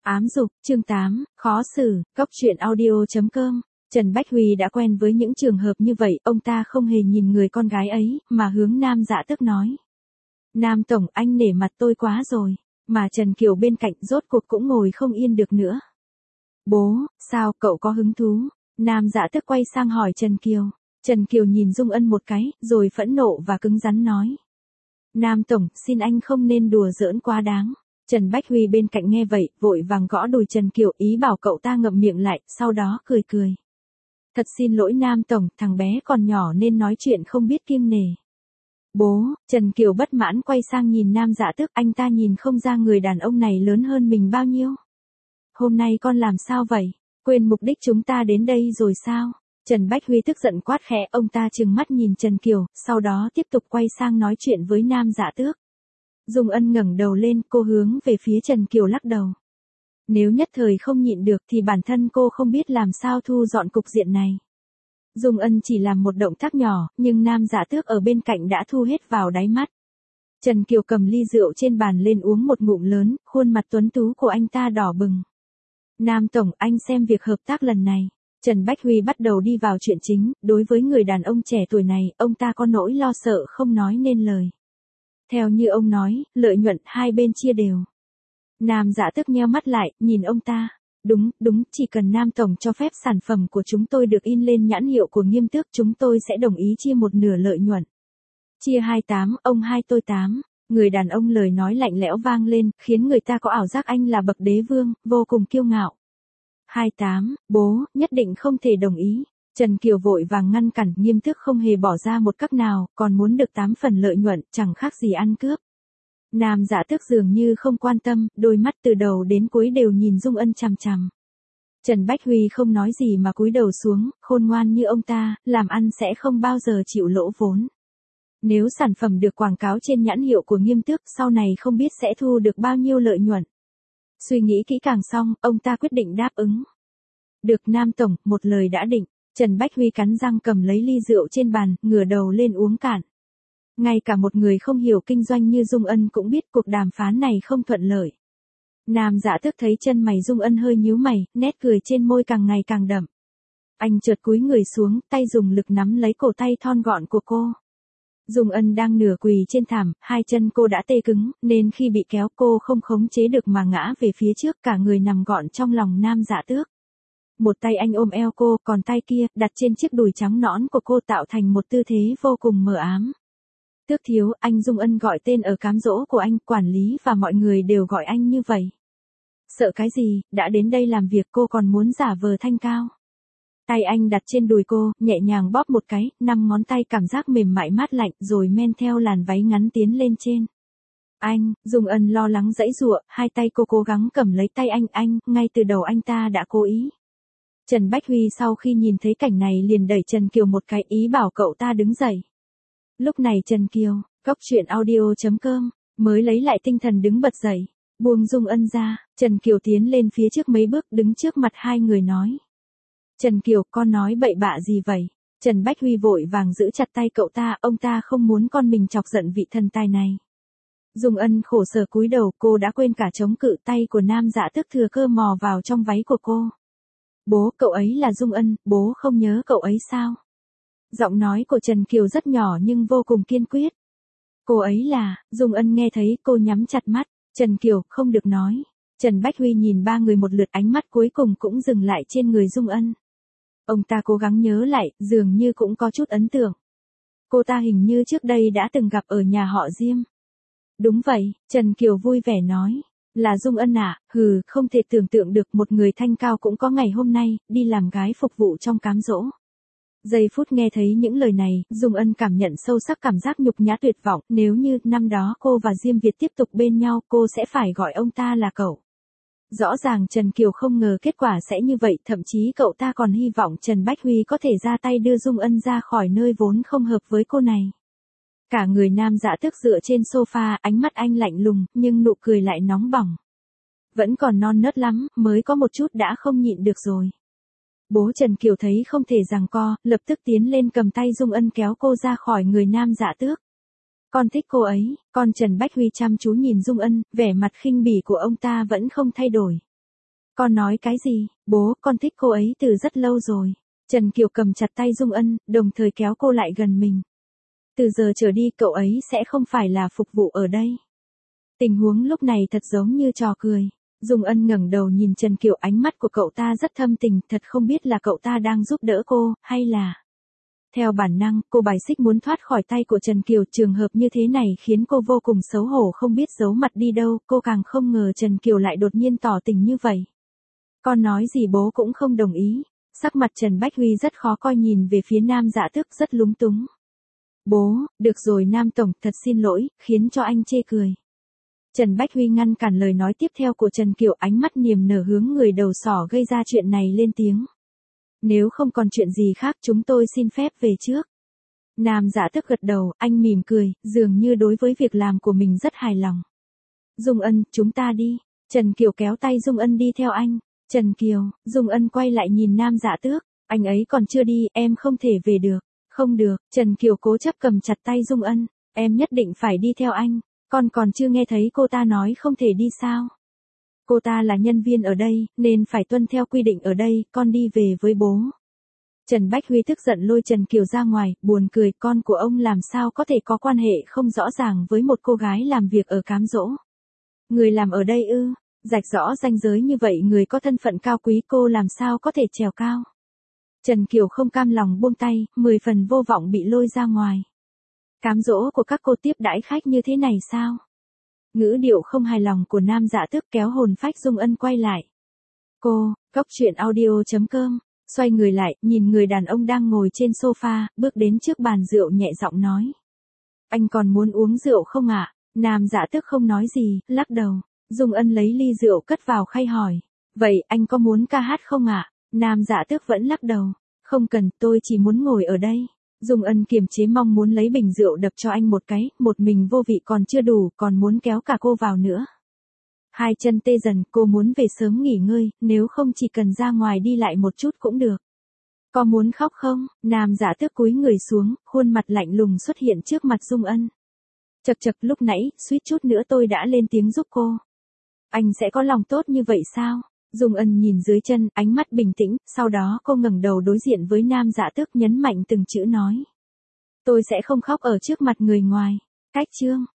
Ám dục, chương 8, khó xử, Cốc truyện audio.com. Trần Bách Huy đã quen với những trường hợp như vậy, ông ta không hề nhìn người con gái ấy, mà hướng Nam Dạ Tước nói. Nam Tổng, anh nể mặt tôi quá rồi. Mà Trần Kiều bên cạnh rốt cuộc cũng ngồi không yên được nữa. Bố, sao, cậu có hứng thú? Nam Dạ Tước quay sang hỏi Trần Kiều. Trần Kiều nhìn Dung Ân một cái, rồi phẫn nộ và cứng rắn nói. Nam Tổng, xin anh không nên đùa giỡn quá đáng. Trần Bách Huy bên cạnh nghe vậy, vội vàng gõ đùi Trần Kiều, ý bảo cậu ta ngậm miệng lại, sau đó cười cười. Thật xin lỗi Nam Tổng, thằng bé còn nhỏ nên nói chuyện không biết kiêng nể. Bố, Trần Kiều bất mãn quay sang nhìn Nam Dạ Tước, anh ta nhìn không ra người đàn ông này lớn hơn mình bao nhiêu. Hôm nay con làm sao vậy? Quên mục đích chúng ta đến đây rồi sao? Trần Bách Huy tức giận quát khẽ, ông ta trừng mắt nhìn Trần Kiều, sau đó tiếp tục quay sang nói chuyện với Nam Dạ Tước. Dung Ân ngẩng đầu lên, cô hướng về phía Trần Kiều lắc đầu. Nếu nhất thời không nhịn được thì bản thân cô không biết làm sao thu dọn cục diện này. Dung Ân chỉ làm một động tác nhỏ, nhưng Nam Dạ Tước ở bên cạnh đã thu hết vào đáy mắt. Trần Kiều cầm ly rượu trên bàn lên uống một ngụm lớn, khuôn mặt tuấn tú của anh ta đỏ bừng. Nam Tổng, anh xem việc hợp tác lần này. Trần Bách Huy bắt đầu đi vào chuyện chính, đối với người đàn ông trẻ tuổi này, ông ta có nỗi lo sợ không nói nên lời. Theo như ông nói, lợi nhuận hai bên chia đều. Nam Dạ Tước nheo mắt lại, nhìn ông ta. Đúng, chỉ cần Nam Tổng cho phép sản phẩm của chúng tôi được in lên nhãn hiệu của Nghiêm Tước, chúng tôi sẽ đồng ý chia một nửa lợi nhuận. Chia 28, ông 2 tôi 8. Người đàn ông lời nói lạnh lẽo vang lên, khiến người ta có ảo giác anh là bậc đế vương, vô cùng kiêu ngạo. 28, bố, nhất định không thể đồng ý. Trần Kiều vội vàng ngăn cản, Nghiêm Tước không hề bỏ ra một cắc nào, còn muốn được 8 phần lợi nhuận, chẳng khác gì ăn cướp. Nam Dạ Tước dường như không quan tâm, đôi mắt từ đầu đến cuối đều nhìn Dung Ân chằm chằm. Trần Bách Huy không nói gì mà cúi đầu xuống, khôn ngoan như ông ta, làm ăn sẽ không bao giờ chịu lỗ vốn. Nếu sản phẩm được quảng cáo trên nhãn hiệu của Nghiêm Tước, sau này không biết sẽ thu được bao nhiêu lợi nhuận. Suy nghĩ kỹ càng xong, ông ta quyết định đáp ứng. Được Nam Tổng, một lời đã định. Trần Bách Huy cắn răng cầm lấy ly rượu trên bàn, ngửa đầu lên uống cạn. Ngay cả một người không hiểu kinh doanh như Dung Ân cũng biết cuộc đàm phán này không thuận lợi. Nam Dạ Tước thấy chân mày Dung Ân hơi nhíu mày, nét cười trên môi càng ngày càng đậm. Anh chợt cúi người xuống, tay dùng lực nắm lấy cổ tay thon gọn của cô. Dung Ân đang nửa quỳ trên thảm, hai chân cô đã tê cứng, nên khi bị kéo cô không khống chế được mà ngã về phía trước, cả người nằm gọn trong lòng Nam Dạ Tước. Một tay anh ôm eo cô, còn tay kia, đặt trên chiếc đùi trắng nõn của cô tạo thành một tư thế vô cùng mờ ám. Tước thiếu, anh Dung Ân gọi tên ở cám dỗ của anh, quản lý và mọi người đều gọi anh như vậy. Sợ cái gì, đã đến đây làm việc cô còn muốn giả vờ thanh cao. Tay anh đặt trên đùi cô, nhẹ nhàng bóp một cái, 5 ngón tay cảm giác mềm mại mát lạnh, rồi men theo làn váy ngắn tiến lên trên. Anh, Dung Ân lo lắng giãy giụa, hai tay cô cố gắng cầm lấy tay anh, ngay từ đầu anh ta đã cố ý. Trần Bách Huy sau khi nhìn thấy cảnh này liền đẩy Trần Kiều một cái, ý bảo cậu ta đứng dậy. Lúc này Trần Kiều, Cốc truyện audio.com, mới lấy lại tinh thần đứng bật dậy, buông Dung Ân ra, Trần Kiều tiến lên phía trước mấy bước, đứng trước mặt hai người nói. Trần Kiều, con nói bậy bạ gì vậy? Trần Bách Huy vội vàng giữ chặt tay cậu ta, ông ta không muốn con mình chọc giận vị thần tài này. Dung Ân khổ sở cúi đầu, cô đã quên cả chống cự, tay của Nam Dạ Tước thừa cơ mò vào trong váy của cô. Bố, cậu ấy là Dung Ân, bố không nhớ cậu ấy sao? Giọng nói của Trần Kiều rất nhỏ nhưng vô cùng kiên quyết. Cô ấy là, Dung Ân nghe thấy cô nhắm chặt mắt, Trần Kiều, không được nói. Trần Bách Huy nhìn ba người một lượt, ánh mắt cuối cùng cũng dừng lại trên người Dung Ân. Ông ta cố gắng nhớ lại, dường như cũng có chút ấn tượng. Cô ta hình như trước đây đã từng gặp ở nhà họ Diêm. Đúng vậy, Trần Kiều vui vẻ nói. Là Dung Ân à, không thể tưởng tượng được một người thanh cao cũng có ngày hôm nay, đi làm gái phục vụ trong cám dỗ. Giây phút nghe thấy những lời này, Dung Ân cảm nhận sâu sắc cảm giác nhục nhã tuyệt vọng, nếu như năm đó cô và Diêm Việt tiếp tục bên nhau, cô sẽ phải gọi ông ta là cậu. Rõ ràng Trần Kiều không ngờ kết quả sẽ như vậy, thậm chí cậu ta còn hy vọng Trần Bách Huy có thể ra tay đưa Dung Ân ra khỏi nơi vốn không hợp với cô này. Cả người Nam Dạ Tước dựa trên sofa, ánh mắt anh lạnh lùng, nhưng nụ cười lại nóng bỏng. Vẫn còn non nớt lắm, mới có một chút đã không nhịn được rồi. Bố Trần Kiều thấy không thể giằng co, lập tức tiến lên cầm tay Dung Ân kéo cô ra khỏi người Nam Dạ Tước. Con thích cô ấy, con Trần Bách Huy chăm chú nhìn Dung Ân, vẻ mặt khinh bỉ của ông ta vẫn không thay đổi. Con nói cái gì? Bố, con thích cô ấy từ rất lâu rồi. Trần Kiều cầm chặt tay Dung Ân, đồng thời kéo cô lại gần mình. Từ giờ trở đi cậu ấy sẽ không phải là phục vụ ở đây. Tình huống lúc này thật giống như trò cười. Dung Ân ngẩng đầu nhìn Trần Kiều, ánh mắt của cậu ta rất thâm tình, thật không biết là cậu ta đang giúp đỡ cô, hay là... Theo bản năng, cô bài xích muốn thoát khỏi tay của Trần Kiều, trường hợp như thế này khiến cô vô cùng xấu hổ không biết giấu mặt đi đâu, cô càng không ngờ Trần Kiều lại đột nhiên tỏ tình như vậy. Con nói gì bố cũng không đồng ý. Sắc mặt Trần Bách Huy rất khó coi, nhìn về phía Nam Dạ Tước rất lúng túng. Bố, được rồi Nam Tổng, thật xin lỗi, khiến cho anh chê cười. Trần Bách Huy ngăn cản lời nói tiếp theo của Trần Kiều, ánh mắt niềm nở hướng người đầu sỏ gây ra chuyện này lên tiếng. Nếu không còn chuyện gì khác chúng tôi xin phép về trước. Nam Dạ Tước gật đầu, anh mỉm cười, dường như đối với việc làm của mình rất hài lòng. Dung Ân, chúng ta đi. Trần Kiều kéo tay Dung Ân đi theo anh. Trần Kiều, Dung Ân quay lại nhìn Nam Dạ Tước, anh ấy còn chưa đi, em không thể về được. Không được, Trần Kiều cố chấp cầm chặt tay Dung Ân, em nhất định phải đi theo anh, con còn chưa nghe thấy cô ta nói không thể đi sao? Cô ta là nhân viên ở đây, nên phải tuân theo quy định ở đây, con đi về với bố. Trần Bách Huy tức giận lôi Trần Kiều ra ngoài, buồn cười, con của ông làm sao có thể có quan hệ không rõ ràng với một cô gái làm việc ở cám dỗ. Người làm ở đây ư, rạch rõ ranh giới như vậy người có thân phận cao quý cô làm sao có thể trèo cao. Trần Kiều không cam lòng buông tay, 10 phần vô vọng bị lôi ra ngoài. Cám dỗ của các cô tiếp đãi khách như thế này sao? Ngữ điệu không hài lòng của Nam Dạ Tước kéo hồn phách Dung Ân quay lại. Cô, Cốc Truyện Audio.com, xoay người lại, nhìn người đàn ông đang ngồi trên sofa, bước đến trước bàn rượu nhẹ giọng nói. Anh còn muốn uống rượu không ạ? Nam Dạ Tước không nói gì, lắc đầu. Dung Ân lấy ly rượu cất vào khay hỏi. Vậy anh có muốn ca hát không ạ? Nam Dạ Tước vẫn lắc đầu. Không cần, tôi chỉ muốn ngồi ở đây. Dung Ân kiềm chế mong muốn lấy bình rượu đập cho anh một cái, một mình vô vị còn chưa đủ, còn muốn kéo cả cô vào nữa. Hai chân tê dần, cô muốn về sớm nghỉ ngơi, nếu không chỉ cần ra ngoài đi lại một chút cũng được. Có muốn khóc không? Nam Dạ Tước cúi người xuống, khuôn mặt lạnh lùng xuất hiện trước mặt Dung Ân. Chật chật, lúc nãy, suýt chút nữa tôi đã lên tiếng giúp cô. Anh sẽ có lòng tốt như vậy sao? Dung Ân nhìn dưới chân, ánh mắt bình tĩnh, sau đó cô ngẩng đầu đối diện với Nam Dạ Tước nhấn mạnh từng chữ nói. Tôi sẽ không khóc ở trước mặt người ngoài. Cách chương.